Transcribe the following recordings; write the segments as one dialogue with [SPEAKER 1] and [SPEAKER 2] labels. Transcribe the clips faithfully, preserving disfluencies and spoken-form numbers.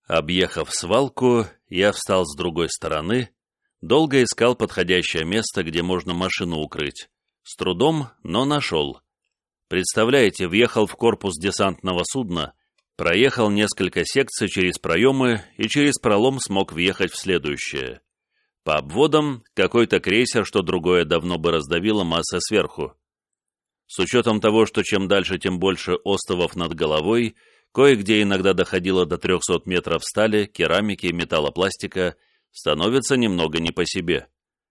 [SPEAKER 1] Объехав свалку, я встал с другой стороны, долго искал подходящее место, где можно машину укрыть. С трудом, но нашел. Представляете, въехал в корпус десантного судна, проехал несколько секций через проемы и через пролом смог въехать в следующее. По обводам какой-то крейсер, что другое давно бы раздавило массой сверху. С учетом того, что чем дальше, тем больше остовов над головой, кое-где иногда доходило до трехсот метров стали, керамики и металлопластика, становится немного не по себе.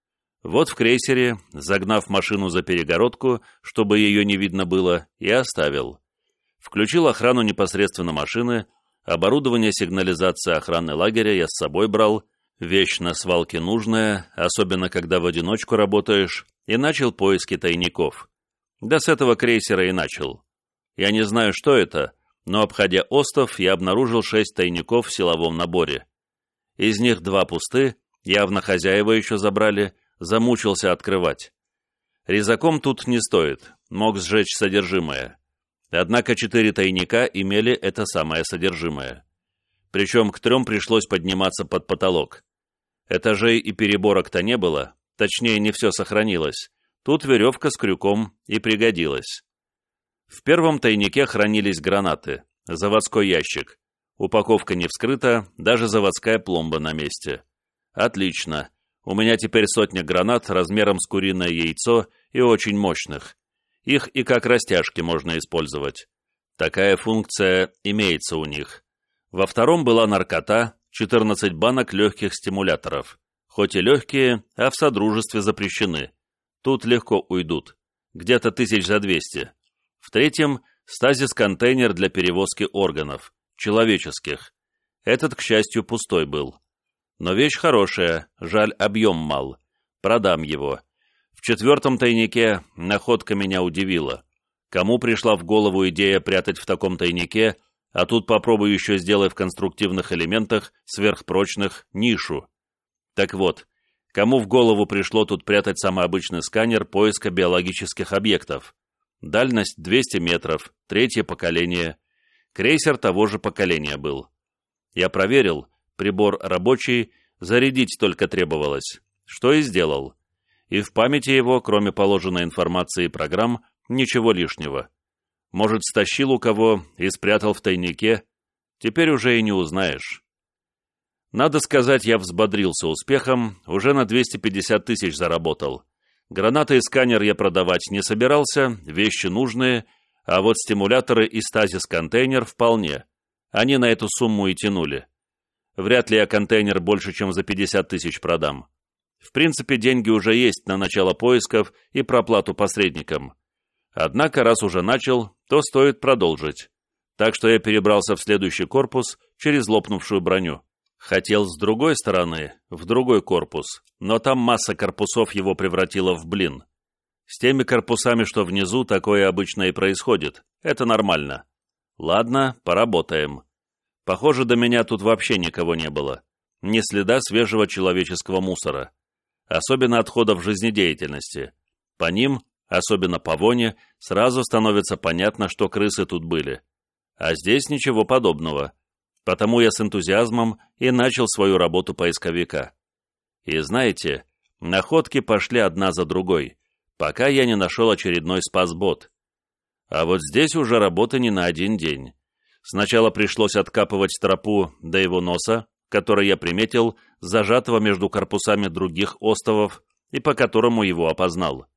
[SPEAKER 1] Вот в крейсере, загнав машину за перегородку, чтобы ее не видно было, и оставил. Включил охрану непосредственно машины, оборудование сигнализации охраны лагеря я с собой брал, вещь на свалке нужная, особенно когда в одиночку работаешь, и начал поиски тайников. Да с этого крейсера и начал. Я не знаю, что это, но, обходя остов, я обнаружил шесть тайников в силовом наборе. Из них два пусты, явно хозяева еще забрали, замучился открывать. Резаком тут не стоит, мог сжечь содержимое. Однако четыре тайника имели это самое содержимое. Причем к трем пришлось подниматься под потолок. Этажей и переборок-то не было, точнее, не все сохранилось. Тут веревка с крюком и пригодилась. В первом тайнике хранились гранаты, заводской ящик. Упаковка не вскрыта, даже заводская пломба на месте. Отлично. У меня теперь сотня гранат размером с куриное яйцо и очень мощных. Их и как растяжки можно использовать. Такая функция имеется у них. Во втором была наркота, четырнадцать банок легких стимуляторов. Хоть и легкие, а в содружестве запрещены. Тут легко уйдут. Где-то тысяч за двести. В третьем – стазис-контейнер для перевозки органов, человеческих. Этот, к счастью, пустой был. Но вещь хорошая, жаль, объем мал. Продам его. В четвертом тайнике находка меня удивила. Кому пришла в голову идея прятать в таком тайнике, а тут попробуй еще сделай в конструктивных элементах, сверхпрочных, нишу. Так вот, кому в голову пришло тут прятать самый обычный сканер поиска биологических объектов? Дальность двести метров, третье поколение. Крейсер того же поколения был. Я проверил, прибор рабочий, зарядить только требовалось, что и сделал. И в памяти его, кроме положенной информации и программ, ничего лишнего. Может, стащил у кого и спрятал в тайнике, теперь уже и не узнаешь. Надо сказать, я взбодрился успехом, уже на двести пятьдесят тысяч заработал. Гранаты и сканер я продавать не собирался, вещи нужные, а вот стимуляторы и стазис-контейнер вполне. Они на эту сумму и тянули. Вряд ли я контейнер больше, чем за пятьдесят тысяч продам. В принципе, деньги уже есть на начало поисков и проплату посредникам. Однако, раз уже начал, то стоит продолжить. Так что я перебрался в следующий корпус через лопнувшую броню. Хотел с другой стороны, в другой корпус, но там масса корпусов его превратила в блин. С теми корпусами, что внизу, такое обычно и происходит. Это нормально. Ладно, поработаем. Похоже, до меня тут вообще никого не было. Ни следа свежего человеческого мусора. Особенно отходов жизнедеятельности. По ним, особенно по воне, сразу становится понятно, что крысы тут были. А здесь ничего подобного. Потому я с энтузиазмом и начал свою работу поисковика. И знаете, находки пошли одна за другой, пока я не нашел очередной спасбот. А вот здесь уже работа не на один день. Сначала пришлось откапывать тропу до его носа, который я приметил, зажатого между корпусами других остовов, и по которому его опознал.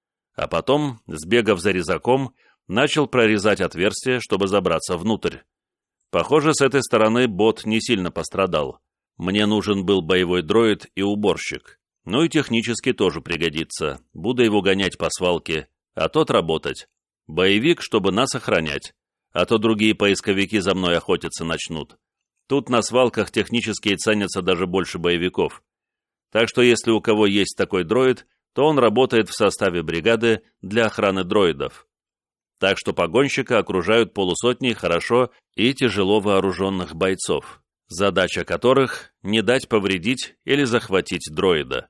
[SPEAKER 1] А потом, сбегав за резаком, начал прорезать отверстие, чтобы забраться внутрь. Похоже, с этой стороны бот не сильно пострадал. Мне нужен был боевой дроид и уборщик. Ну и технически тоже пригодится. Буду его гонять по свалке, а тот работать. Боевик, чтобы нас охранять. А то другие поисковики за мной охотиться начнут. Тут на свалках технические ценятся даже больше боевиков. Так что если у кого есть такой дроид, то он работает в составе бригады для охраны дроидов. Так что погонщика окружают полусотни хорошо и тяжело вооруженных бойцов, задача которых – не дать повредить или захватить дроида.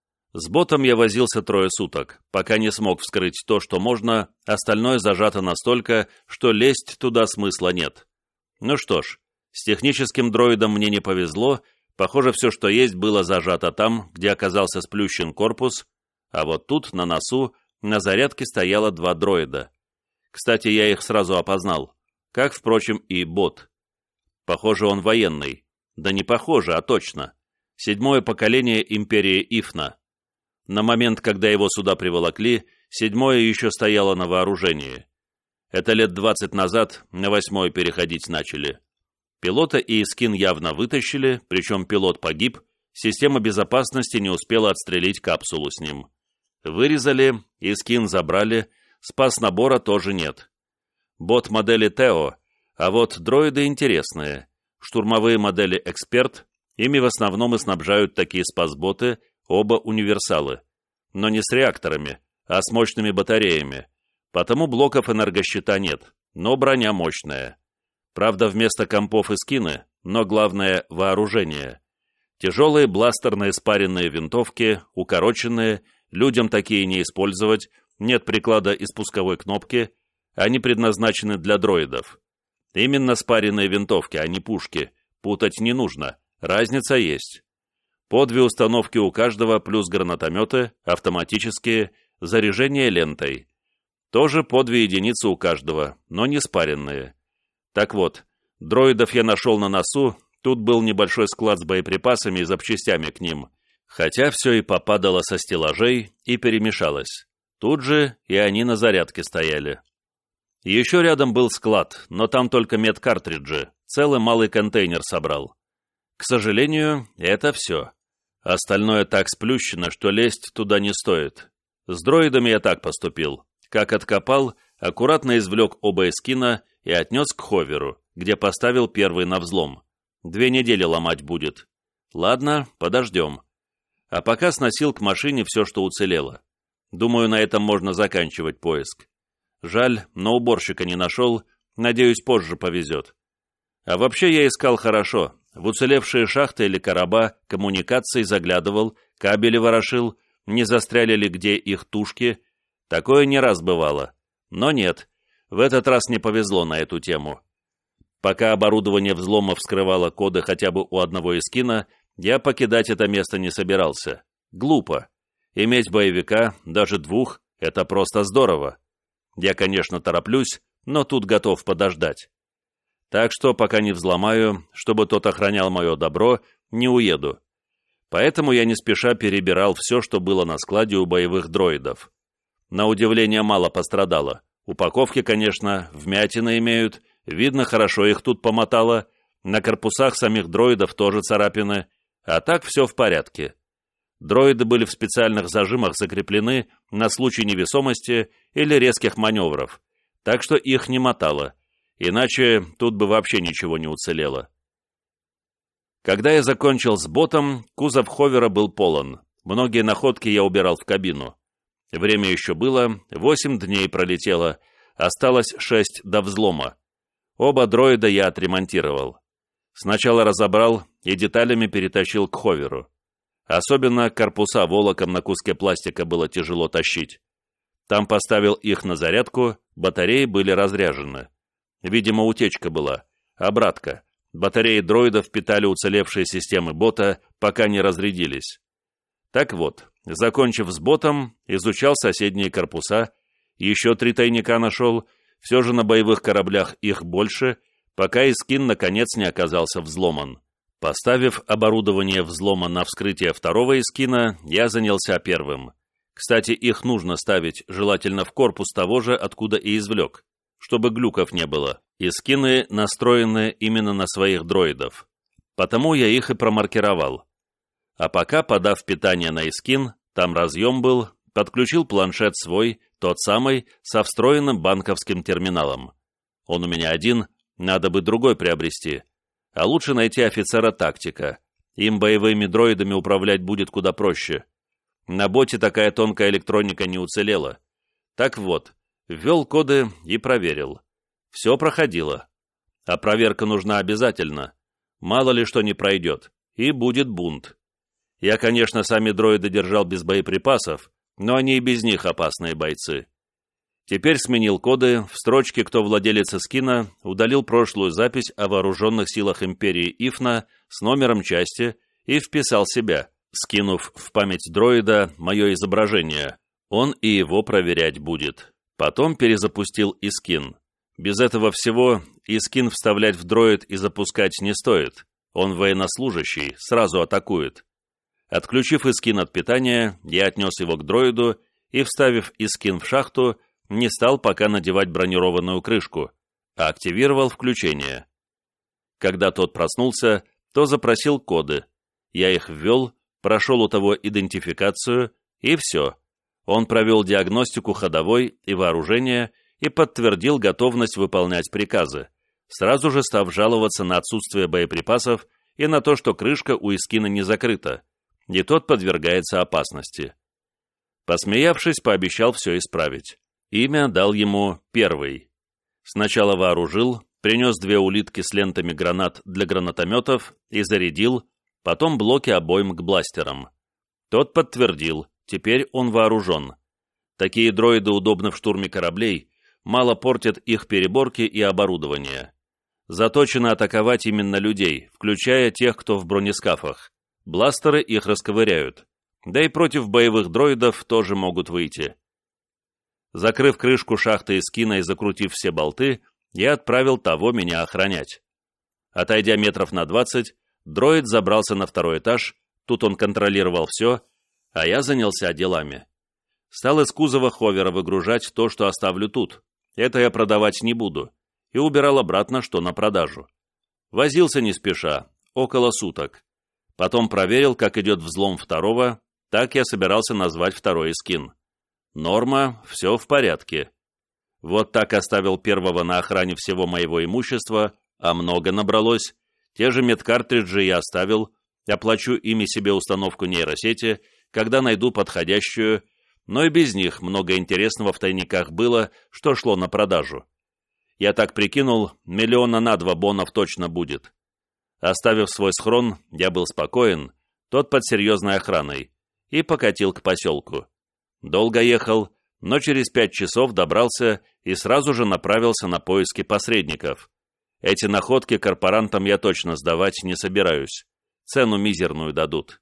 [SPEAKER 1] С ботом я возился трое суток, пока не смог вскрыть то, что можно, остальное зажато настолько, что лезть туда смысла нет. Ну что ж, С техническим дроидом мне не повезло, похоже, все, что есть, было зажато там, где оказался сплющен корпус, а вот тут, на носу, на зарядке стояло два дроида. Кстати, я их сразу опознал, как, впрочем, и бот. Похоже, он военный. Да не похоже, а точно. Седьмое поколение империи Ифна. На момент, когда его сюда приволокли, седьмое еще стояло на вооружении. Это лет двадцать назад на восьмое переходить начали. Пилота и Искин явно вытащили, причем пилот погиб, система безопасности не успела отстрелить капсулу с ним. Вырезали, Искин забрали, спас набора тоже нет. Бот модели Тео, а вот дроиды интересные. Штурмовые модели Эксперт, ими в основном и снабжают такие спасботы, оба универсалы. Но не с реакторами, а с мощными батареями. Потому блоков энергощита нет, но броня мощная. Правда, вместо компов и скины, но главное – вооружение. Тяжелые бластерные спаренные винтовки, укороченные, людям такие не использовать, нет приклада и спусковой кнопки, они предназначены для дроидов. Именно спаренные винтовки, а не пушки, путать не нужно, разница есть. По две установки у каждого, плюс гранатометы, автоматические, заряжение лентой. Тоже по две единицы у каждого, но не спаренные. Так вот, дроидов я нашел на носу, тут был небольшой склад с боеприпасами и запчастями к ним, хотя все и попадало со стеллажей и перемешалось. Тут же и они на зарядке стояли. Еще рядом был склад, но там только медкартриджи, целый малый контейнер собрал. К сожалению, это все. Остальное так сплющено, что лезть туда не стоит. С дроидами я так поступил. Как откопал, аккуратно извлек оба эскина и отнес к ховеру, где поставил первый на взлом. Две недели ломать будет. Ладно, подождем. А пока сносил к машине все, что уцелело. Думаю, на этом можно заканчивать поиск. Жаль, но уборщика не нашел, надеюсь, позже повезет. А вообще я искал хорошо. В уцелевшие шахты или короба, коммуникации заглядывал, кабели ворошил, не застряли ли где их тушки. Такое не раз бывало. Но нет, в этот раз не повезло на эту тему. Пока оборудование взлома вскрывало коды хотя бы у одного эскина, я покидать это место не собирался. Глупо. Иметь боевика, даже двух, это просто здорово. Я, конечно, тороплюсь, но тут готов подождать. Так что, пока не взломаю, чтобы тот охранял мое добро, не уеду. Поэтому я не спеша перебирал все, что было на складе у боевых дроидов. На удивление мало пострадало. Упаковки, конечно, вмятины имеют, видно, хорошо их тут помотало, на корпусах самих дроидов тоже царапины, а так все в порядке. Дроиды были в специальных зажимах закреплены на случай невесомости или резких маневров, так что их не мотало, иначе тут бы вообще ничего не уцелело. Когда я закончил с ботом, кузов ховера был полон, многие находки я убирал в кабину. Время еще было, восемь дней пролетело, осталось шесть до взлома. Оба дроида я отремонтировал. Сначала разобрал и деталями перетащил к ховеру. Особенно корпуса волоком на куске пластика было тяжело тащить. Там поставил их на зарядку, батареи были разряжены. Видимо, утечка была. Обратка. Батареи дроидов питали уцелевшие системы бота, пока не разрядились. Так вот, закончив с ботом, изучал соседние корпуса, еще три тайника нашел, все же на боевых кораблях их больше, пока эскин наконец не оказался взломан. Поставив оборудование взлома на вскрытие второго эскина, я занялся первым. Кстати, их нужно ставить, желательно в корпус того же, откуда и извлек, чтобы глюков не было. Эскины настроены именно на своих дроидов. Потому я их и промаркировал. А пока, подав питание на эскин, там разъем был, подключил планшет свой, тот самый, со встроенным банковским терминалом. Он у меня один, надо бы другой приобрести. А лучше найти офицера тактика. Им боевыми дроидами управлять будет куда проще. На боте такая тонкая электроника не уцелела. Так вот, ввел коды и проверил. Все проходило. А проверка нужна обязательно. Мало ли что не пройдет. И будет бунт. Я, конечно, сами дроиды держал без боеприпасов, но они и без них опасные бойцы. Теперь сменил коды, в строчке «Кто владелец эскина» удалил прошлую запись о вооруженных силах империи Ифна с номером части и вписал себя, скинув в память дроида мое изображение. Он и его проверять будет. Потом перезапустил эскин. Без этого всего эскин вставлять в дроид и запускать не стоит. Он военнослужащий, сразу атакует. Отключив эскин от питания, я отнес его к дроиду и, вставив эскин в шахту, не стал пока надевать бронированную крышку, а активировал включение. Когда тот проснулся, то запросил коды. Я их ввел, прошел у того идентификацию, и все. Он провел диагностику ходовой и вооружения и подтвердил готовность выполнять приказы, сразу же став жаловаться на отсутствие боеприпасов и на то, что крышка у эскина не закрыта, и тот подвергается опасности. Посмеявшись, пообещал все исправить. Имя дал ему Первый. Сначала вооружил, принес две улитки с лентами гранат для гранатометов и зарядил, потом блоки обойм к бластерам. Тот подтвердил, теперь он вооружен. Такие дроиды удобны в штурме кораблей, мало портят их переборки и оборудование. Заточено атаковать именно людей, включая тех, кто в бронескафах. Бластеры их расковыряют. Да и против боевых дроидов тоже могут выйти. Закрыв крышку шахты эскина и закрутив все болты, я отправил того меня охранять. Отойдя метров на двадцать, дроид забрался на второй этаж, тут он контролировал все, а я занялся делами. Стал из кузова ховера выгружать то, что оставлю тут. Это я продавать не буду. И убирал обратно, что на продажу. Возился не спеша, около суток. Потом проверил, как идет взлом второго, так я собирался назвать второй эскин. Норма, все в порядке. Вот так оставил первого на охране всего моего имущества, а много набралось. Те же медкартриджи я оставил, оплачу ими себе установку нейросети, когда найду подходящую, но и без них много интересного в тайниках было, что шло на продажу. Я так прикинул, миллиона на два бонов точно будет. Оставив свой схрон, я был спокоен, тот под серьезной охраной, и покатил к поселку. Долго ехал, но через пять часов добрался и сразу же направился на поиски посредников. Эти находки корпорантам я точно сдавать не собираюсь. Цену мизерную дадут.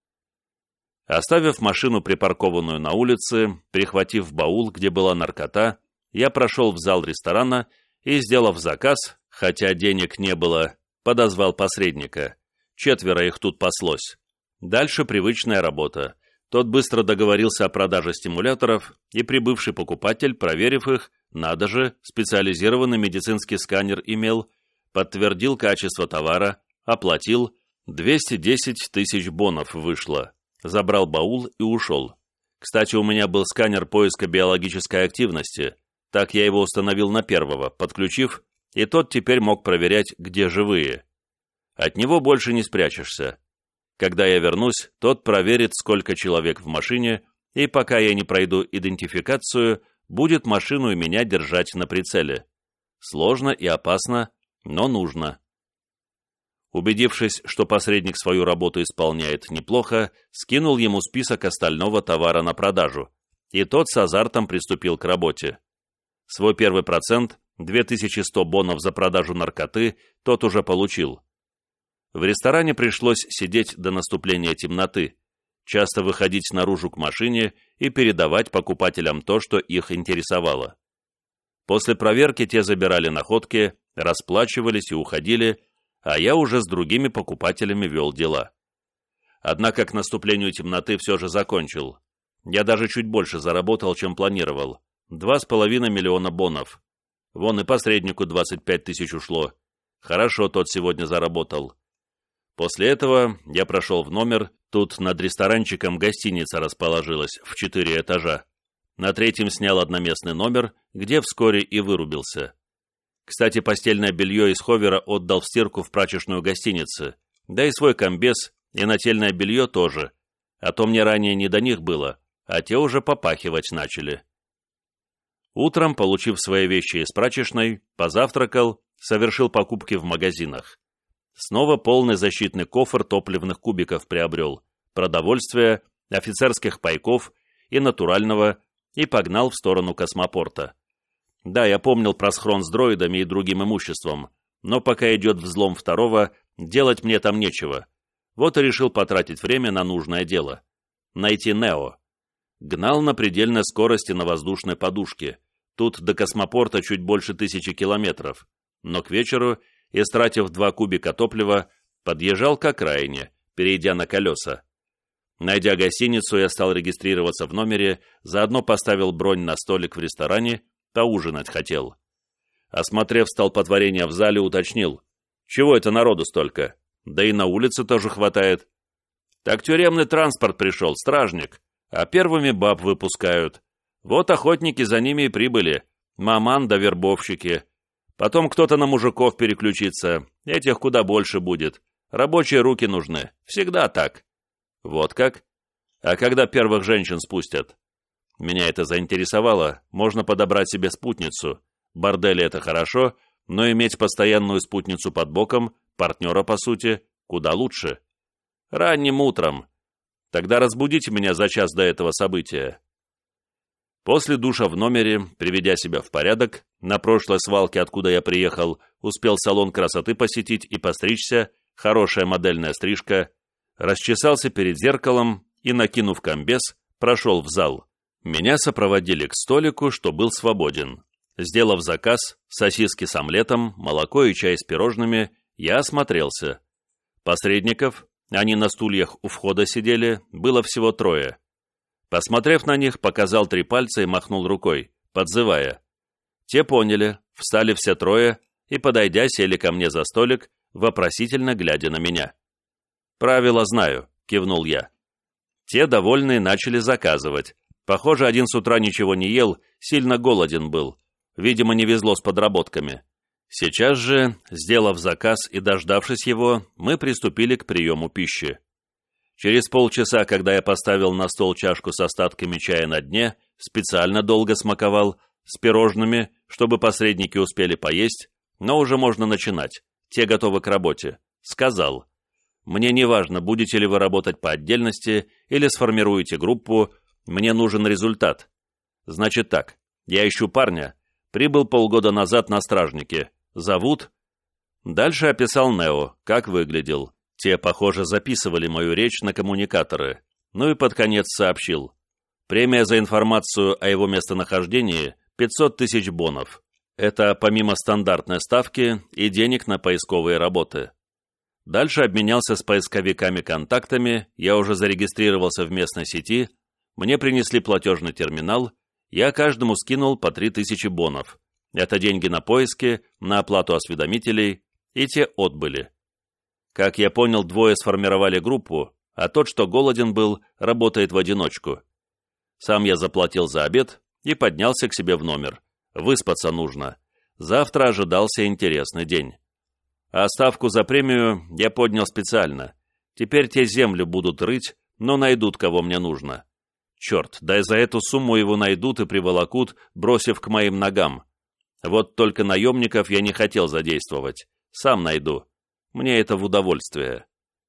[SPEAKER 1] Оставив машину припаркованную на улице, прихватив баул, где была наркота, я прошел в зал ресторана и, сделав заказ, хотя денег не было, подозвал посредника. Четверо их тут паслось. Дальше привычная работа. Тот быстро договорился о продаже стимуляторов, и прибывший покупатель, проверив их, надо же, специализированный медицинский сканер имел, подтвердил качество товара, оплатил, двести десять тысяч бонов вышло, забрал баул и ушел. Кстати, у меня был сканер поиска биологической активности, так я его установил на первого, подключив, и тот теперь мог проверять, где живые. От него больше не спрячешься. Когда я вернусь, тот проверит, сколько человек в машине, и пока я не пройду идентификацию, будет машину и меня держать на прицеле. Сложно и опасно, но нужно. Убедившись, что посредник свою работу исполняет неплохо, скинул ему список остального товара на продажу, и тот с азартом приступил к работе. Свой первый процент, две тысячи сто бонов за продажу наркоты, тот уже получил. В ресторане пришлось сидеть до наступления темноты, часто выходить наружу к машине и передавать покупателям то, что их интересовало. После проверки те забирали находки, расплачивались и уходили, а я уже с другими покупателями вел дела. Однако к наступлению темноты все же закончил. Я даже чуть больше заработал, чем планировал. Два с половиной миллиона бонов. Вон и посреднику двадцать пять тысяч ушло. Хорошо тот сегодня заработал. После этого я прошел в номер, тут над ресторанчиком гостиница расположилась в четыре этажа. На третьем снял одноместный номер, где вскоре и вырубился. Кстати, постельное белье из ховера отдал в стирку в прачечную гостиницы, да и свой комбез и нательное белье тоже, а то мне ранее не до них было, а те уже попахивать начали. Утром, получив свои вещи из прачечной, позавтракал, совершил покупки в магазинах. Снова полный защитный кофр топливных кубиков приобрел, продовольствия, офицерских пайков и натурального, и погнал в сторону космопорта. Да, я помнил про схрон с дроидами и другим имуществом, но пока идет взлом второго, делать мне там нечего. Вот и решил потратить время на нужное дело. Найти Нео. Гнал на предельной скорости на воздушной подушке. Тут до космопорта чуть больше тысячи километров. Но к вечеру, истратив два кубика топлива, подъезжал к окраине, перейдя на колеса. Найдя гостиницу, я стал регистрироваться в номере, заодно поставил бронь на столик в ресторане, поужинать хотел. Осмотрев столпотворение в зале, уточнил: «Чего это народу столько? Да и на улице тоже хватает». «Так тюремный транспорт пришел, стражник, а первыми баб выпускают. Вот охотники за ними и прибыли, маман да вербовщики. Потом кто-то на мужиков переключится, этих куда больше будет. Рабочие руки нужны, всегда так». «Вот как? А когда первых женщин спустят?» Меня это заинтересовало, можно подобрать себе спутницу. Бордели — это хорошо, но иметь постоянную спутницу под боком, партнера по сути, куда лучше. Ранним утром. Тогда разбудите меня за час до этого события. После душа в номере, приведя себя в порядок, на прошлой свалке, откуда я приехал, успел салон красоты посетить и постричься, хорошая модельная стрижка, расчесался перед зеркалом и, накинув комбез, прошел в зал. Меня сопроводили к столику, что был свободен. Сделав заказ, сосиски с омлетом, молоко и чай с пирожными, я осмотрелся. Посредников, они на стульях у входа сидели, было всего трое. Посмотрев на них, показал три пальца и махнул рукой, подзывая. Те поняли, встали все трое и, подойдя, сели ко мне за столик, вопросительно глядя на меня. «Правила знаю», — кивнул я. Те, довольные, начали заказывать. Похоже, один с утра ничего не ел, сильно голоден был. Видимо, не везло с подработками. Сейчас же, сделав заказ и дождавшись его, мы приступили к приему пищи. Через полчаса, когда я поставил на стол чашку с остатками чая на дне, специально долго смаковал, с пирожными, чтобы посредники успели поесть, но уже можно начинать, те готовы к работе, сказал: «Мне не важно, будете ли вы работать по отдельности или сформируете группу, мне нужен результат. Значит так, я ищу парня, прибыл полгода назад на стражнике, зовут...» Дальше описал Нео, как выглядел. Те, похоже, записывали мою речь на коммуникаторы. Ну и под конец сообщил: премия за информацию о его местонахождении — пятьсот тысяч бонов. Это помимо стандартной ставки и денег на поисковые работы. Дальше обменялся с поисковиками контактами, я уже зарегистрировался в местной сети, мне принесли платежный терминал, я каждому скинул по три тысячи бонов. Это деньги на поиски, на оплату осведомителей, и те отбыли. Как я понял, двое сформировали группу, а тот, что голоден был, работает в одиночку. Сам я заплатил за обед и поднялся к себе в номер. Выспаться нужно. Завтра ожидался интересный день. А ставку за премию я поднял специально. Теперь те землю будут рыть, но найдут, кого мне нужно. Черт, да и за эту сумму его найдут и приволокут, бросив к моим ногам. Вот только наемников я не хотел задействовать. Сам найду. Мне это в удовольствие.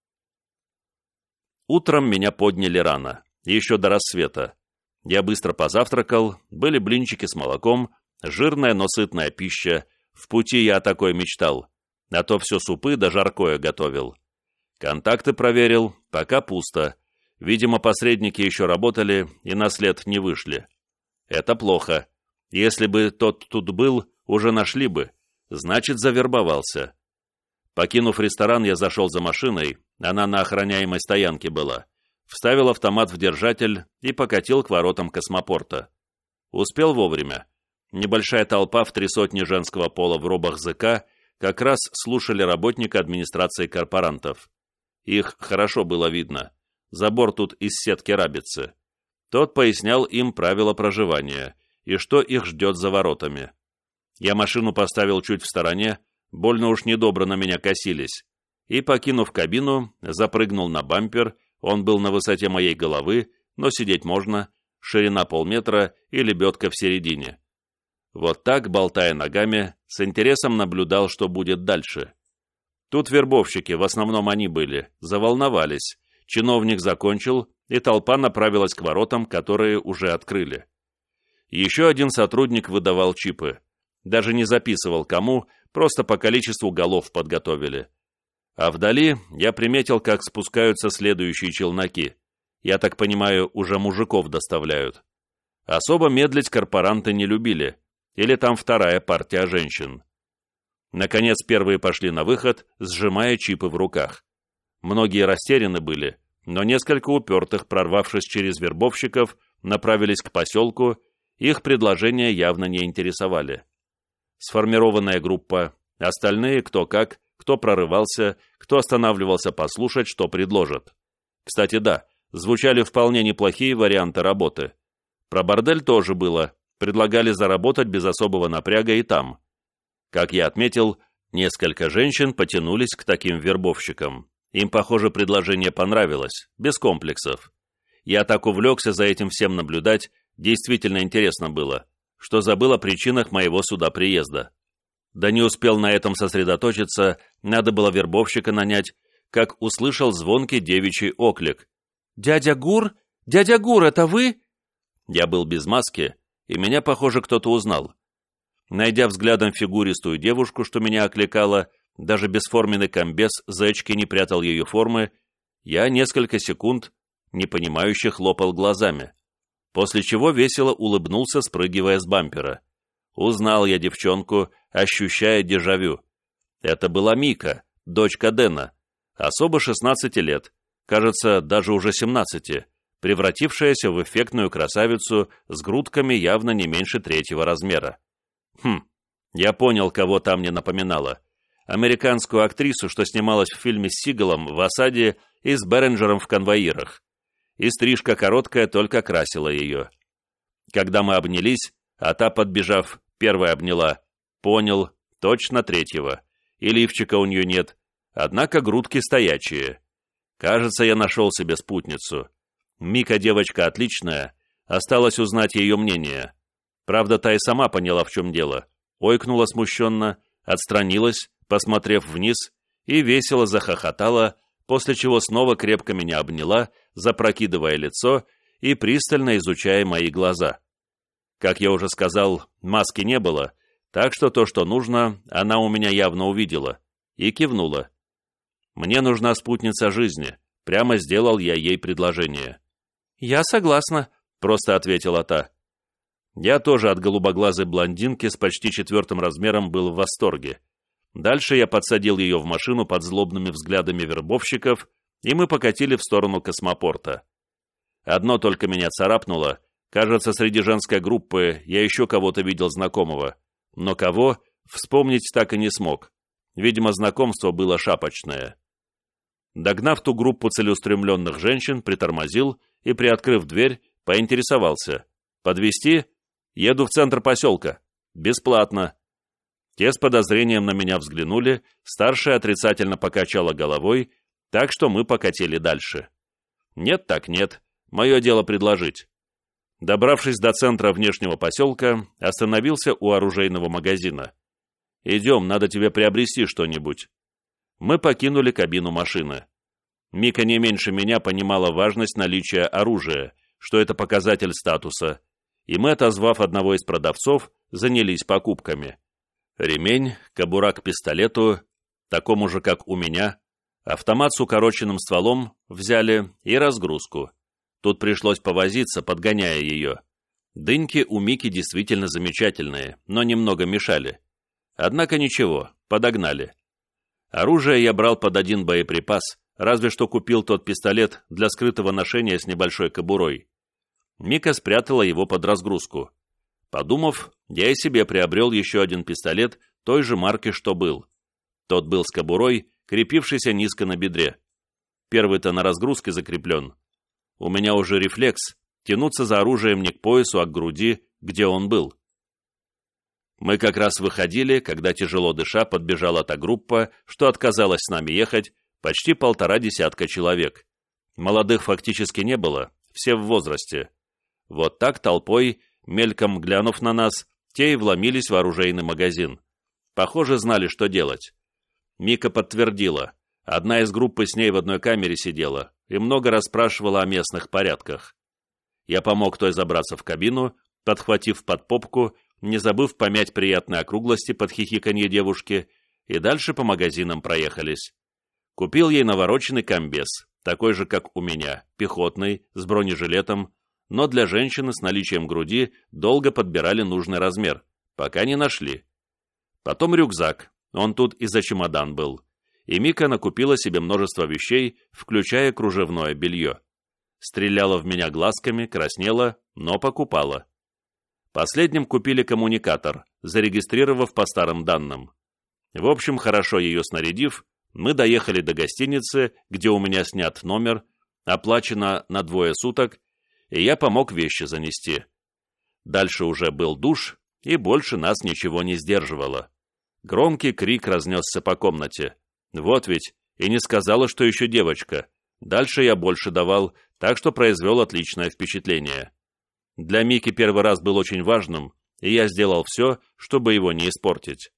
[SPEAKER 1] Утром меня подняли рано, еще до рассвета. Я быстро позавтракал, были блинчики с молоком, жирная, но сытная пища. В пути я о такой мечтал. А то все супы да жаркое готовил. Контакты проверил, пока пусто. Видимо, посредники еще работали и на след не вышли. Это плохо. Если бы тот тут был, уже нашли бы. Значит, завербовался. Покинув ресторан, я зашел за машиной, она на охраняемой стоянке была. Вставил автомат в держатель и покатил к воротам космопорта. Успел вовремя. Небольшая толпа в три сотни женского пола в робах ЗК как раз слушали работника администрации корпорантов. Их хорошо было видно. Забор тут из сетки рабицы. Тот пояснял им правила проживания и что их ждет за воротами. Я машину поставил чуть в стороне, больно уж недобро на меня косились, и, покинув кабину, запрыгнул на бампер, он был на высоте моей головы, но сидеть можно, ширина полметра и лебедка в середине. Вот так, болтая ногами, с интересом наблюдал, что будет дальше. Тут вербовщики, в основном они были, заволновались. Чиновник закончил, и толпа направилась к воротам, которые уже открыли. Еще один сотрудник выдавал чипы. Даже не записывал кому, просто по количеству голов подготовили. А вдали я приметил, как спускаются следующие челноки. Я так понимаю, уже мужиков доставляют. Особо медлить корпоранты не любили. Или там вторая партия женщин. Наконец первые пошли на выход, сжимая чипы в руках. Многие растеряны были, но несколько упертых, прорвавшись через вербовщиков, направились к поселку, их предложения явно не интересовали. Сформированная группа, остальные кто как, кто прорывался, кто останавливался послушать, что предложат. Кстати, да, звучали вполне неплохие варианты работы. Про бордель тоже было, предлагали заработать без особого напряга и там. Как я отметил, несколько женщин потянулись к таким вербовщикам. Им, похоже, предложение понравилось, без комплексов. Я так увлекся за этим всем наблюдать, действительно интересно было, что забыл о причинах моего сюда приезда. Да не успел на этом сосредоточиться, надо было вербовщика нанять, как услышал звонкий девичий оклик. «Дядя Гур? Дядя Гур, это вы?» Я был без маски, и меня, похоже, кто-то узнал. Найдя взглядом фигуристую девушку, что меня окликала, даже бесформенный комбез зэчки не прятал ее формы, я несколько секунд непонимающе хлопал глазами, после чего весело улыбнулся, спрыгивая с бампера. Узнал я девчонку, ощущая дежавю. Это была Мика, дочка Дэна, особо шестнадцати лет, кажется, даже уже семнадцати, превратившаяся в эффектную красавицу с грудками явно не меньше третьего размера. Хм, я понял, кого там мне напоминало. Американскую актрису, что снималась в фильме с Сигалом в осаде и с Беренджером в конвоирах. И стрижка короткая только красила ее. Когда мы обнялись, а та, подбежав, первая обняла, понял, точно третьего. И лифчика у нее нет, однако грудки стоячие. Кажется, я нашел себе спутницу. Мика девочка отличная, осталось узнать ее мнение. Правда, та и сама поняла, в чем дело. Ойкнула смущенно, отстранилась, посмотрев вниз, и весело захохотала, после чего снова крепко меня обняла, запрокидывая лицо и пристально изучая мои глаза. Как я уже сказал, маски не было, так что то, что нужно, она у меня явно увидела, и кивнула. «Мне нужна спутница жизни», прямо сделал я ей предложение. «Я согласна», — просто ответила та. Я тоже от голубоглазой блондинки с почти четвертым размером был в восторге. Дальше я подсадил ее в машину под злобными взглядами вербовщиков, и мы покатили в сторону космопорта. Одно только меня царапнуло. Кажется, среди женской группы я еще кого-то видел знакомого. Но кого, вспомнить так и не смог. Видимо, знакомство было шапочное. Догнав ту группу целеустремленных женщин, притормозил и, приоткрыв дверь, поинтересовался. «Подвезти? Еду в центр поселка. Бесплатно». Те с подозрением на меня взглянули, старшая отрицательно покачала головой, так что мы покатили дальше. Нет так нет, мое дело предложить. Добравшись до центра внешнего поселка, остановился у оружейного магазина. «Идем, надо тебе приобрести что-нибудь». Мы покинули кабину машины. Мика не меньше меня понимала важность наличия оружия, что это показатель статуса, и мы, отозвав одного из продавцов, занялись покупками. Ремень, кобура к пистолету, такому же, как у меня, автомат с укороченным стволом взяли и разгрузку. Тут пришлось повозиться, подгоняя ее. Дыньки у Мики действительно замечательные, но немного мешали. Однако ничего, подогнали. Оружие я брал под один боеприпас, разве что купил тот пистолет для скрытого ношения с небольшой кобурой. Мика спрятала его под разгрузку. Подумав, я и себе приобрел еще один пистолет той же марки, что был. Тот был с кобурой, крепившейся низко на бедре. Первый-то на разгрузке закреплен. У меня уже рефлекс тянуться за оружием не к поясу, а к груди, где он был. Мы как раз выходили, когда, тяжело дыша, подбежала та группа, что отказалась с нами ехать, почти полтора десятка человек. Молодых фактически не было, все в возрасте. Вот так толпой, мельком глянув на нас, те и вломились в оружейный магазин. Похоже, знали, что делать. Мика подтвердила. Одна из группы с ней в одной камере сидела и много расспрашивала о местных порядках. Я помог той забраться в кабину, подхватив под попку, не забыв помять приятные округлости под хихиканье девушки, и дальше по магазинам проехались. Купил ей навороченный комбез, такой же, как у меня, пехотный, с бронежилетом, но для женщины с наличием груди долго подбирали нужный размер, пока не нашли. Потом рюкзак, он тут и за чемодан был, и Мика накупила себе множество вещей, включая кружевное белье. Стреляла в меня глазками, краснела, но покупала. Последним купили коммуникатор, зарегистрировав по старым данным. В общем, хорошо ее снарядив, мы доехали до гостиницы, где у меня снят номер, оплачено на двое суток, и я помог вещи занести. Дальше уже был душ, и больше нас ничего не сдерживало. Громкий крик разнесся по комнате. Вот ведь, и не сказала, что еще девочка. Дальше я больше давал, так что произвел отличное впечатление. Для Мики первый раз был очень важным, и я сделал все, чтобы его не испортить.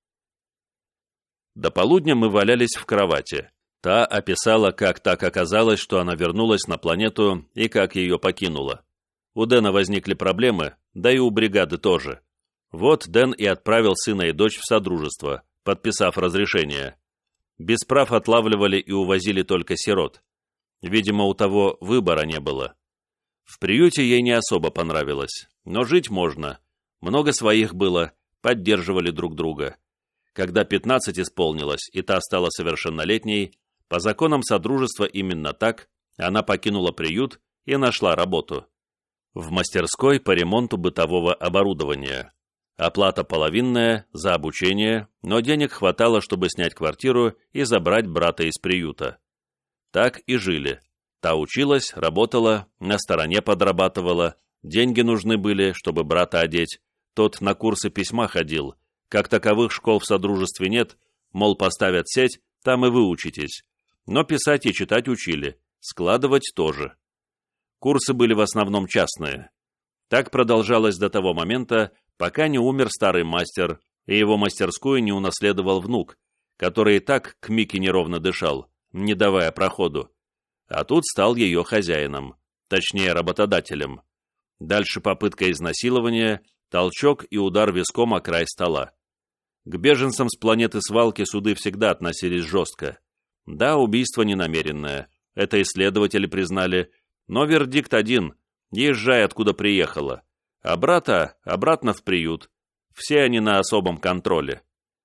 [SPEAKER 1] До полудня мы валялись в кровати. Та описала, как так оказалось, что она вернулась на планету и как ее покинула. У Дэна возникли проблемы, да и у бригады тоже. Вот Дэн и отправил сына и дочь в Содружество, подписав разрешение. Без прав отлавливали и увозили только сирот. Видимо, у того выбора не было. В приюте ей не особо понравилось, но жить можно. Много своих было, поддерживали друг друга. Когда пятнадцать исполнилось, и та стала совершеннолетней, по законам Содружества именно так, она покинула приют и нашла работу. В мастерской по ремонту бытового оборудования. Оплата половинная, за обучение, но денег хватало, чтобы снять квартиру и забрать брата из приюта. Так и жили. Та училась, работала, на стороне подрабатывала, деньги нужны были, чтобы брата одеть, тот на курсы письма ходил. Как таковых школ в Содружестве нет, мол, поставят сеть, там и вы учитесь. Но писать и читать учили, складывать тоже. Курсы были в основном частные. Так продолжалось до того момента, пока не умер старый мастер, и его мастерскую не унаследовал внук, который и так к Мике неровно дышал, не давая проходу. А тут стал ее хозяином, точнее работодателем. Дальше попытка изнасилования, толчок и удар виском о край стола. К беженцам с планеты свалки суды всегда относились жестко. Да, убийство ненамеренное, это исследователи признали, но вердикт один – езжай, откуда приехала. А брата обратно в приют. Все они на особом контроле.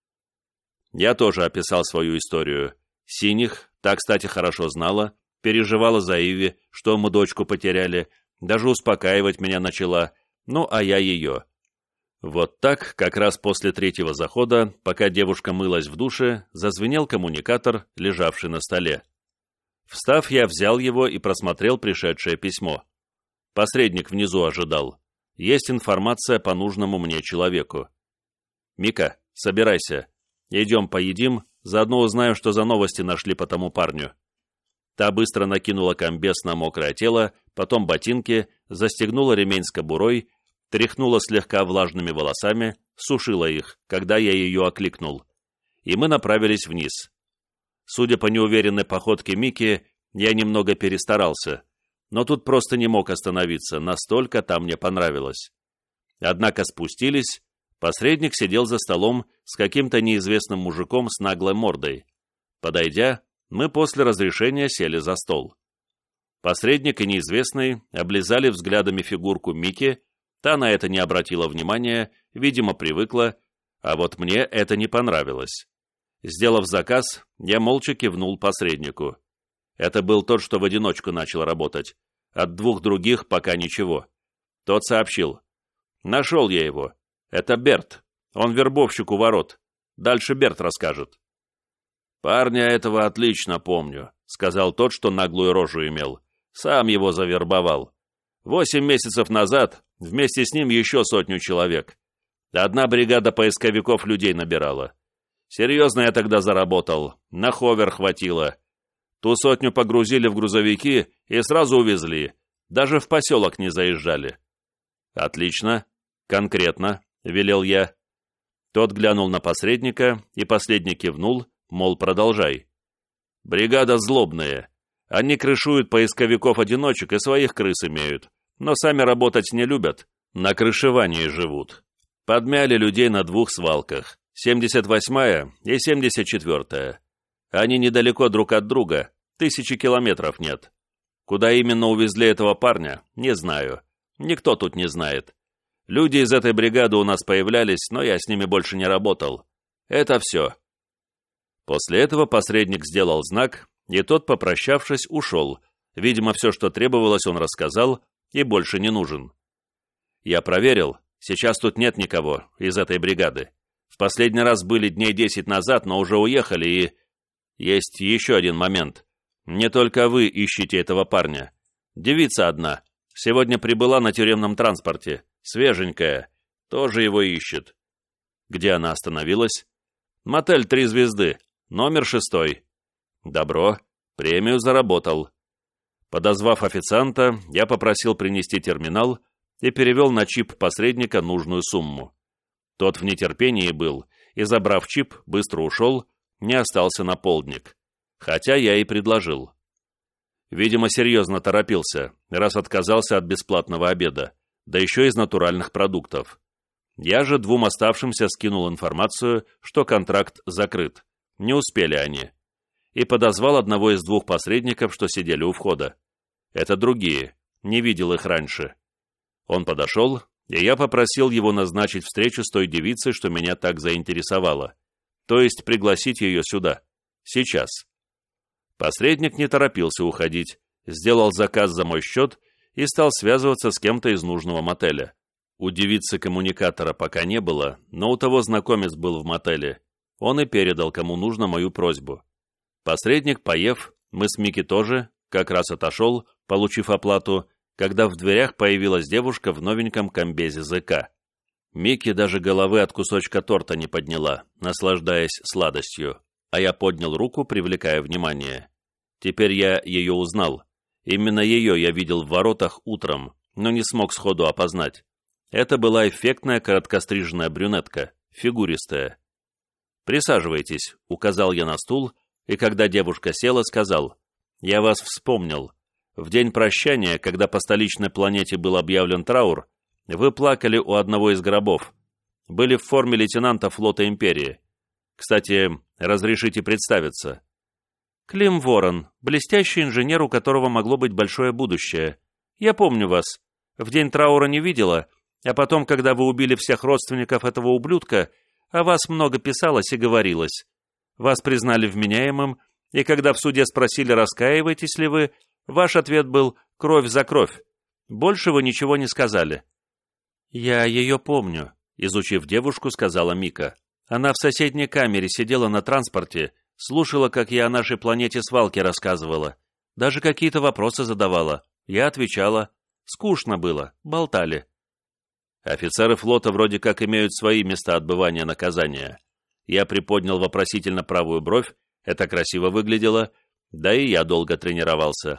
[SPEAKER 1] Я тоже описал свою историю. Синих, та, кстати, хорошо знала, переживала за Иви, что мы дочку потеряли, даже успокаивать меня начала, ну а я ее. Вот так, как раз после третьего захода, пока девушка мылась в душе, зазвенел коммуникатор, лежавший на столе. Встав, я взял его и просмотрел пришедшее письмо. Посредник внизу ожидал. Есть информация по нужному мне человеку. «Мика, собирайся. Идем поедим, заодно узнаю, что за новости нашли по тому парню». Та быстро накинула комбез на мокрое тело, потом ботинки, застегнула ремень с кобурой, тряхнула слегка влажными волосами, сушила их, когда я ее окликнул. И мы направились вниз. Судя по неуверенной походке Мики, я немного перестарался, но тут просто не мог остановиться, настолько там мне понравилось. Однако спустились, посредник сидел за столом с каким-то неизвестным мужиком с наглой мордой. Подойдя, мы после разрешения сели за стол. Посредник и неизвестный облизали взглядами фигурку Мики, та на это не обратила внимания, видимо, привыкла, а вот мне это не понравилось. Сделав заказ, я молча кивнул посреднику. Это был тот, что в одиночку начал работать. От двух других пока ничего. Тот сообщил. Нашел я его. Это Берт. Он вербовщик у ворот. Дальше Берт расскажет. «Парня этого отлично помню», — сказал тот, что наглую рожу имел. «Сам его завербовал. Восемь месяцев назад вместе с ним еще сотню человек. Одна бригада поисковиков людей набирала. Серьезно я тогда заработал. На ховер хватило. Ту сотню погрузили в грузовики и сразу увезли. Даже в поселок не заезжали». «Отлично. Конкретно», — велел я. Тот глянул на посредника, и последний кивнул, мол, продолжай. «Бригада злобная. Они крышуют поисковиков-одиночек и своих крыс имеют, но сами работать не любят. На крышевании живут. Подмяли людей на двух свалках, семьдесят восьмая и семьдесят четвёртая. Они недалеко друг от друга, тысячи километров нет. Куда именно увезли этого парня, не знаю. Никто тут не знает. Люди из этой бригады у нас появлялись, но я с ними больше не работал. Это все. После этого посредник сделал знак, и тот, попрощавшись, ушел. Видимо, все, что требовалось, он рассказал, и больше не нужен. Я проверил, сейчас тут нет никого из этой бригады. В последний раз были дней десять назад, но уже уехали, и... Есть еще один момент. Не только вы ищете этого парня. Девица одна. Сегодня прибыла на тюремном транспорте. Свеженькая. Тоже его ищет. Где она остановилась? Мотель «Три звезды». Номер шестой. Добро. Премию заработал. Подозвав официанта, я попросил принести терминал и перевел на чип посредника нужную сумму. Тот в нетерпении был, и, забрав чип, быстро ушел, не остался на полдник. Хотя я и предложил. Видимо, серьезно торопился, раз отказался от бесплатного обеда, да еще из натуральных продуктов. Я же двум оставшимся скинул информацию, что контракт закрыт. Не успели они. И подозвал одного из двух посредников, что сидели у входа. Это другие, не видел их раньше. Он подошел, и я попросил его назначить встречу с той девицей, что меня так заинтересовало. То есть пригласить ее сюда. Сейчас. Посредник не торопился уходить, сделал заказ за мой счет и стал связываться с кем-то из нужного мотеля. У девицы коммуникатора пока не было, но у того знакомец был в мотеле. Он и передал, кому нужно, мою просьбу. Посредник, поев, мы с Микки тоже, как раз отошел, получив оплату, когда в дверях появилась девушка в новеньком комбезе ЗК. Микки даже головы от кусочка торта не подняла, наслаждаясь сладостью, а я поднял руку, привлекая внимание. Теперь я ее узнал. Именно ее я видел в воротах утром, но не смог сходу опознать. Это была эффектная короткостриженная брюнетка, фигуристая. «Присаживайтесь», — указал я на стул, и когда девушка села, сказал: «Я вас вспомнил. В день прощания, когда по столичной планете был объявлен траур, вы плакали у одного из гробов. Были в форме лейтенанта флота Империи. Кстати, разрешите представиться». «Клим Ворон, блестящий инженер, у которого могло быть большое будущее. Я помню вас. В день траура не видела, а потом, когда вы убили всех родственников этого ублюдка, о вас много писалось и говорилось. Вас признали вменяемым, и когда в суде спросили, раскаиваетесь ли вы, ваш ответ был «кровь за кровь». Больше вы ничего не сказали». «Я ее помню», — изучив девушку, сказала Мика. «Она в соседней камере сидела на транспорте, слушала, как я о нашей планете свалки рассказывала. Даже какие-то вопросы задавала. Я отвечала. Скучно было, болтали». Офицеры флота вроде как имеют свои места отбывания наказания. Я приподнял вопросительно правую бровь, это красиво выглядело, да и я долго тренировался.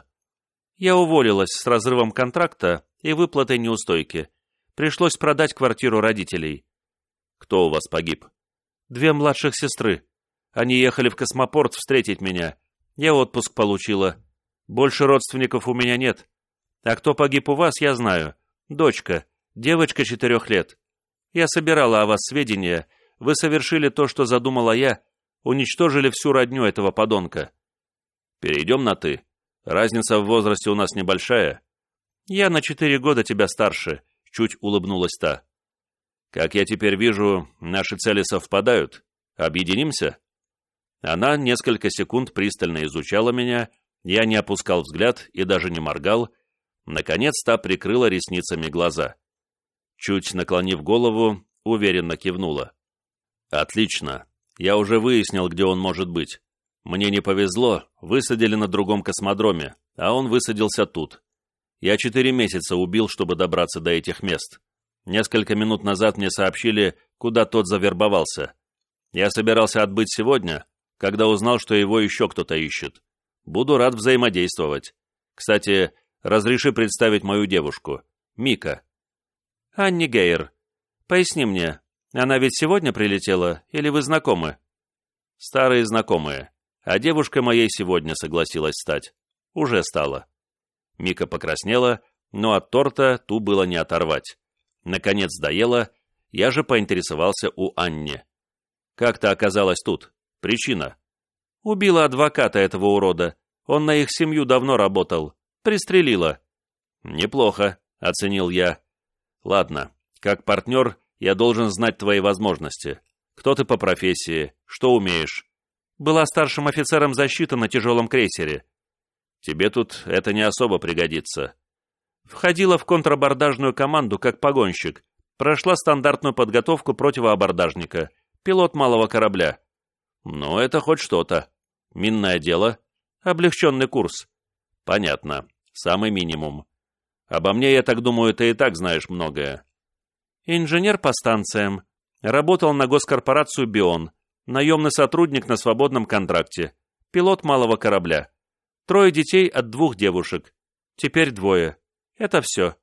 [SPEAKER 1] «Я уволилась с разрывом контракта и выплатой неустойки. Пришлось продать квартиру родителей». «Кто у вас погиб?» «Две младших сестры. Они ехали в космопорт встретить меня. Я отпуск получила. Больше родственников у меня нет. А кто погиб у вас, я знаю. Дочка, девочка четырех лет. Я собирала о вас сведения. Вы совершили то, что задумала я, уничтожили всю родню этого подонка». «Перейдем на «ты». Разница в возрасте у нас небольшая». «Я на четыре года тебя старше», — чуть улыбнулась та. «Как я теперь вижу, наши цели совпадают. Объединимся?» Она несколько секунд пристально изучала меня, я не опускал взгляд и даже не моргал. Наконец та прикрыла ресницами глаза. Чуть наклонив голову, уверенно кивнула. «Отлично. Я уже выяснил, где он может быть. Мне не повезло, высадили на другом космодроме, а он высадился тут. Я четыре месяца убил, чтобы добраться до этих мест. Несколько минут назад мне сообщили, куда тот завербовался. Я собирался отбыть сегодня, когда узнал, что его еще кто-то ищет. Буду рад взаимодействовать. Кстати, разреши представить мою девушку. Мика». «Анни Гейер. Поясни мне, она ведь сегодня прилетела, или вы знакомы?» «Старые знакомые. А девушка моей сегодня согласилась стать. Уже стала». Мика покраснела, но от торта ту было не оторвать. Наконец доела, я же поинтересовался у Анни. «Как ты оказалась тут? Причина?» «Убила адвоката этого урода. Он на их семью давно работал. Пристрелила». «Неплохо», — оценил я. «Ладно, как партнер я должен знать твои возможности. Кто ты по профессии? Что умеешь?» «Была старшим офицером защиты на тяжелом крейсере». «Тебе тут это не особо пригодится». «Входила в контрабордажную команду как погонщик. Прошла стандартную подготовку противоабордажника. Пилот малого корабля». «Ну, это хоть что-то. Минное дело?» «Облегченный курс». «Понятно. Самый минимум. Обо мне, я так думаю, ты и так знаешь многое». «Инженер по станциям. Работал на госкорпорацию «Бион». Наемный сотрудник на свободном контракте. Пилот малого корабля. Трое детей от двух девушек. Теперь двое. Это все».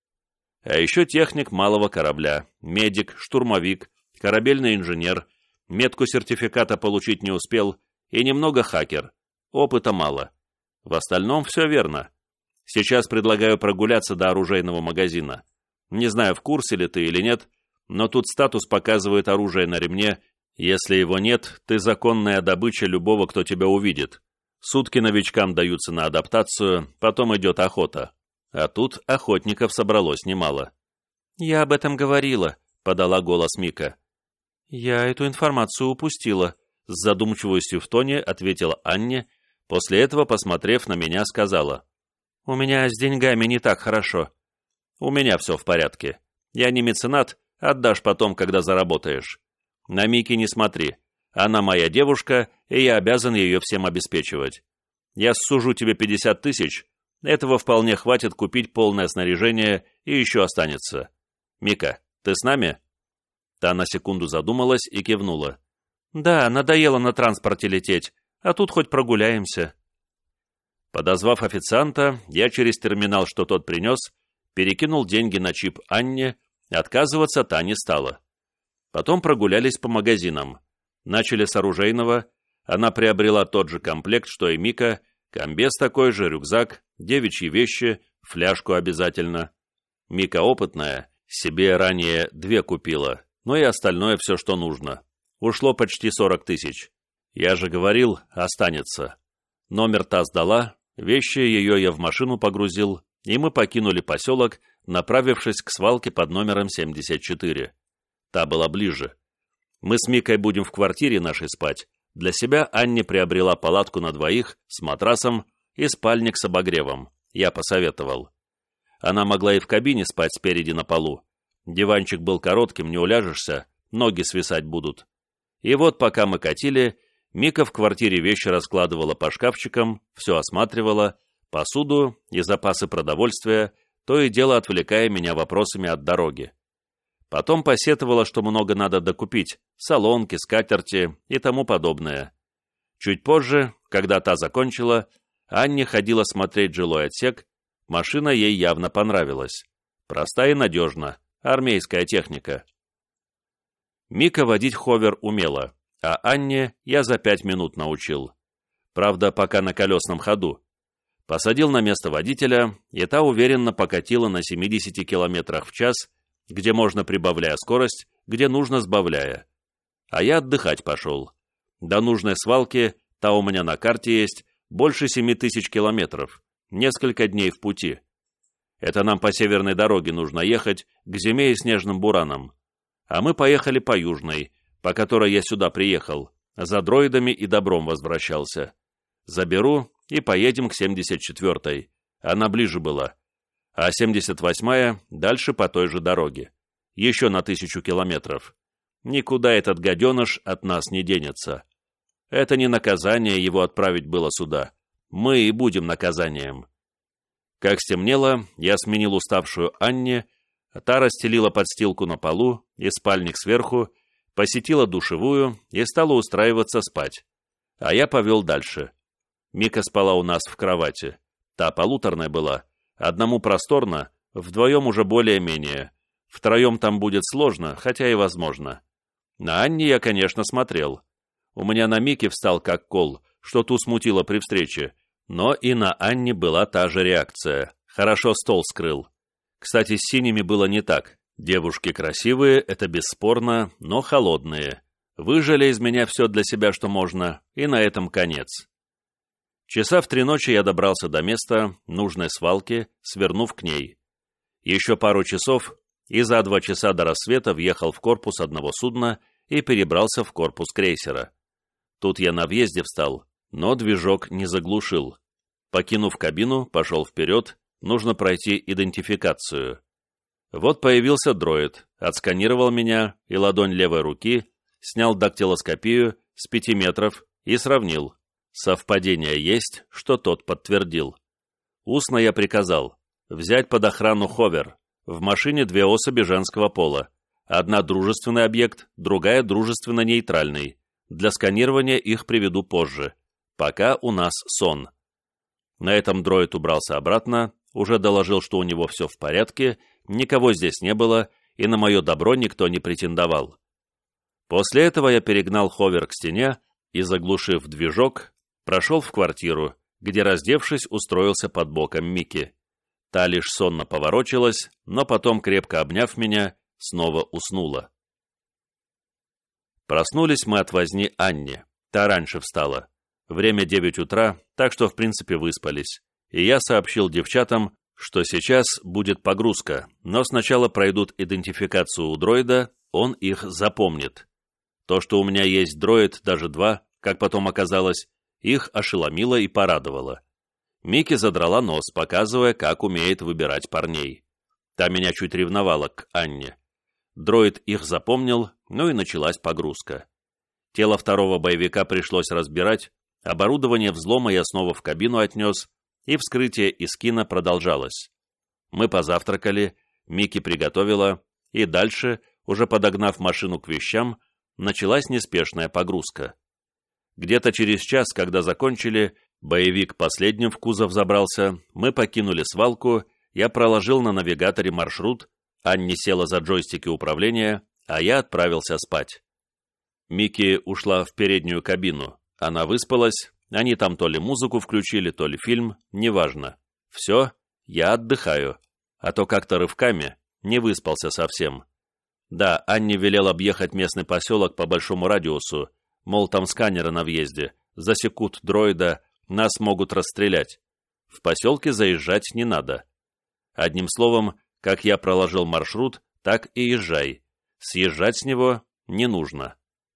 [SPEAKER 1] А еще техник малого корабля, медик, штурмовик, корабельный инженер, метку сертификата получить не успел и немного хакер. Опыта мало. В остальном все верно. Сейчас предлагаю прогуляться до оружейного магазина. Не знаю, в курсе ли ты или нет, но тут статус показывает оружие на ремне. Если его нет, ты законная добыча любого, кто тебя увидит. Сутки новичкам даются на адаптацию, потом идет охота. А тут охотников собралось немало. «Я об этом говорила», — подала голос Мика. «Я эту информацию упустила», — с задумчивостью в тоне ответила Анне, после этого, посмотрев на меня, сказала. «У меня с деньгами не так хорошо». «У меня все в порядке. Я не меценат, отдашь потом, когда заработаешь. На Мики не смотри. Она моя девушка, и я обязан ее всем обеспечивать. Я сужу тебе пятьдесят тысяч. Этого вполне хватит купить полное снаряжение, и еще останется. Мика, ты с нами?» Та на секунду задумалась и кивнула. «Да, надоело на транспорте лететь, а тут хоть прогуляемся». Подозвав официанта, я через терминал, что тот принес, перекинул деньги на чип Анне, отказываться та не стала. Потом прогулялись по магазинам. Начали с оружейного, она приобрела тот же комплект, что и Мика, комбез такой же, рюкзак, девичьи вещи, фляжку обязательно. Мика опытная, себе ранее две купила, но и остальное все, что нужно. Ушло почти сорок тысяч. Я же говорил, останется. Номер та сдала, вещи ее я в машину погрузил, и мы покинули поселок, направившись к свалке под номером семьдесят четыре. Та была ближе. Мы с Микой будем в квартире нашей спать. Для себя Анне приобрела палатку на двоих с матрасом и спальник с обогревом. Я посоветовал. Она могла и в кабине спать спереди на полу. Диванчик был коротким, не уляжешься, ноги свисать будут. И вот пока мы катили, Мика в квартире вещи раскладывала по шкафчикам, все осматривала, посуду и запасы продовольствия, то и дело отвлекая меня вопросами от дороги. Потом посетовала, что много надо докупить, солонки, скатерти и тому подобное. Чуть позже, когда та закончила, Анне ходила смотреть жилой отсек, машина ей явно понравилась. Проста и надежна, армейская техника. Мика водить ховер умела, а Анне я за пять минут научил. Правда, пока на колесном ходу. Посадил на место водителя, и та уверенно покатила на семидесяти километрах в час, где можно прибавляя скорость, где нужно сбавляя. А я отдыхать пошел. До нужной свалки, та у меня на карте есть, больше семи тысяч километров, несколько дней в пути. Это нам по северной дороге нужно ехать, к зиме и снежным буранам. А мы поехали по южной, по которой я сюда приехал, за дроидами и добром возвращался. Заберу и поедем к семьдесят четвёртой, она ближе была. А семьдесят восьмая дальше по той же дороге. Еще на тысячу километров. Никуда этот гаденыш от нас не денется. Это не наказание его отправить было сюда. Мы и будем наказанием. Как стемнело, я сменил уставшую Анне, а та расстелила подстилку на полу и спальник сверху, посетила душевую и стала устраиваться спать. А я повел дальше. Мика спала у нас в кровати. Та полуторная была. Одному просторно, вдвоем уже более-менее. Втроем там будет сложно, хотя и возможно. На Анне я, конечно, смотрел. У меня на Мике встал как кол, что ту смутило при встрече. Но и на Анне была та же реакция. Хорошо стол скрыл. Кстати, с синими было не так. Девушки красивые, это бесспорно, но холодные. Выжали из меня все для себя, что можно, и на этом конец. Часа в три ночи я добрался до места нужной свалки, свернув к ней. Еще пару часов, и за два часа до рассвета въехал в корпус одного судна и перебрался в корпус крейсера. Тут я на въезде встал, но движок не заглушил. Покинув кабину, пошел вперед, нужно пройти идентификацию. Вот появился дроид, отсканировал меня и ладонь левой руки, снял дактилоскопию с пяти метров и сравнил. Совпадение есть, что тот подтвердил. Устно я приказал взять под охрану ховер. В машине две особи женского пола. Одна дружественный объект, другая дружественно-нейтральный. Для сканирования их приведу позже. Пока у нас сон. На этом дроид убрался обратно, уже доложил, что у него все в порядке, никого здесь не было, и на мое добро никто не претендовал. После этого я перегнал ховер к стене и, заглушив движок, прошел в квартиру, где, раздевшись, устроился под боком Мики. Та лишь сонно поворочилась, но потом, крепко обняв меня, снова уснула. Проснулись мы от возни Анни. Та раньше встала. Время девять утра, так что, в принципе, выспались. И я сообщил девчатам, что сейчас будет погрузка, но сначала пройдут идентификацию у дроида, он их запомнит. То, что у меня есть дроид, даже два, как потом оказалось, их ошеломило и порадовало. Мики задрала нос, показывая, как умеет выбирать парней. Та меня чуть ревновала к Анне. Дроид их запомнил, ну и началась погрузка. Тело второго боевика пришлось разбирать, оборудование взлома я снова в кабину отнес, и вскрытие Искина продолжалось. Мы позавтракали, Мики приготовила, и дальше, уже подогнав машину к вещам, началась неспешная погрузка. Где-то через час, когда закончили, боевик последним в кузов забрался, мы покинули свалку, я проложил на навигаторе маршрут, Анни села за джойстики управления, а я отправился спать. Мики ушла в переднюю кабину. Она выспалась, они там то ли музыку включили, то ли фильм, неважно. Все, я отдыхаю, а то как-то рывками не выспался совсем. Да, Анне велел объехать местный поселок по большому радиусу, мол, там сканеры на въезде, засекут дроида, нас могут расстрелять. В поселке заезжать не надо. Одним словом, как я проложил маршрут, так и езжай. Съезжать с него не нужно.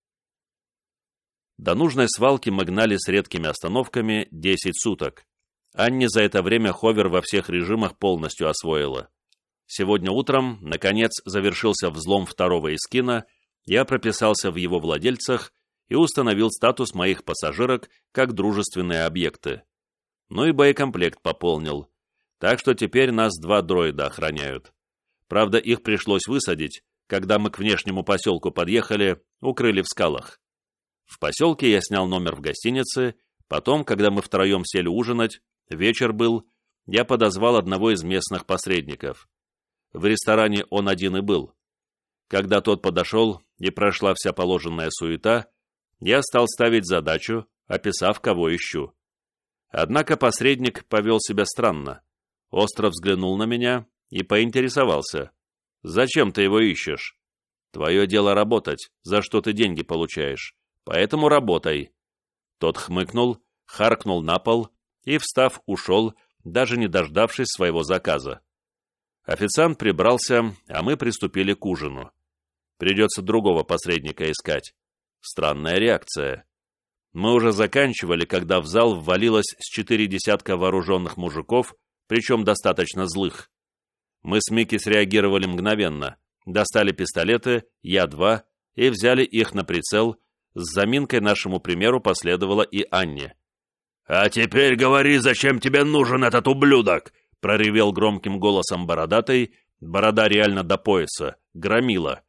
[SPEAKER 1] До нужной свалки мы гнали с редкими остановками десять суток. Анне за это время ховер во всех режимах полностью освоила. Сегодня утром, наконец, завершился взлом второго Искина, я прописался в его владельцах и установил статус моих пассажирок как дружественные объекты. Ну и боекомплект пополнил. Так что теперь нас два дроида охраняют. Правда, их пришлось высадить, когда мы к внешнему поселку подъехали, укрыли в скалах. В поселке я снял номер в гостинице, потом, когда мы втроем сели ужинать, вечер был, я подозвал одного из местных посредников. В ресторане он один и был. Когда тот подошел и прошла вся положенная суета, я стал ставить задачу, описав, кого ищу. Однако посредник повел себя странно. Остро взглянул на меня и поинтересовался. «Зачем ты его ищешь? Твое дело работать, за что ты деньги получаешь. Поэтому работай». Тот хмыкнул, харкнул на пол и, встав, ушел, даже не дождавшись своего заказа. Официант прибрался, а мы приступили к ужину. Придется другого посредника искать. Странная реакция. Мы уже заканчивали, когда в зал ввалилось с четыре десятка вооруженных мужиков, причем достаточно злых. Мы с Микки среагировали мгновенно, достали пистолеты, я два, и взяли их на прицел. С заминкой нашему примеру последовала и Анне. «А теперь говори, зачем тебе нужен этот ублюдок?» — проревел громким голосом бородатый, борода реально до пояса, громила.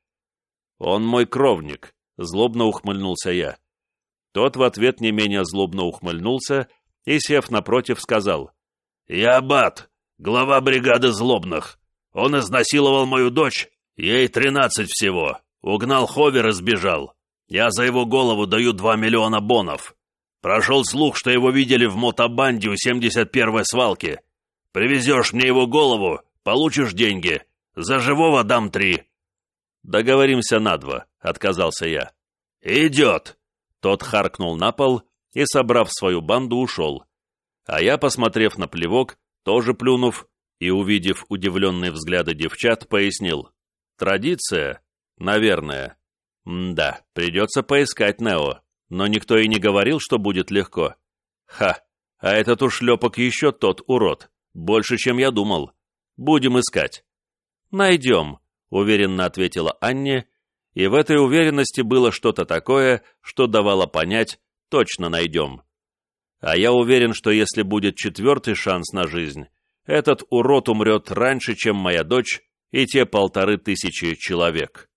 [SPEAKER 1] «Он мой кровник», — злобно ухмыльнулся я. Тот в ответ не менее злобно ухмыльнулся и, сев напротив, сказал: «Я Бат, глава бригады злобных. Он изнасиловал мою дочь, ей тринадцать всего, угнал ховер и сбежал. Я за его голову даю два миллиона бонов. Прошел слух, что его видели в мотобанде у семьдесят первой свалки. Привезешь мне его голову, получишь деньги, За живого дам три». «Договоримся на два», — отказался я. «Идет!» Тот харкнул на пол и, собрав свою банду, ушел. А я, посмотрев на плевок, тоже плюнув и увидев удивленные взгляды девчат, пояснил. «Традиция? Наверное. М-да, придется поискать Нео, но никто и не говорил, что будет легко. Ха, а этот ушлепок еще тот урод, больше, чем я думал. Будем искать». «Найдем», — уверенно ответила Анне, и в этой уверенности было что-то такое, что давало понять, точно найдем. А я уверен, что если будет четвертый шанс на жизнь, этот урод умрет раньше, чем моя дочь и те полторы тысячи человек.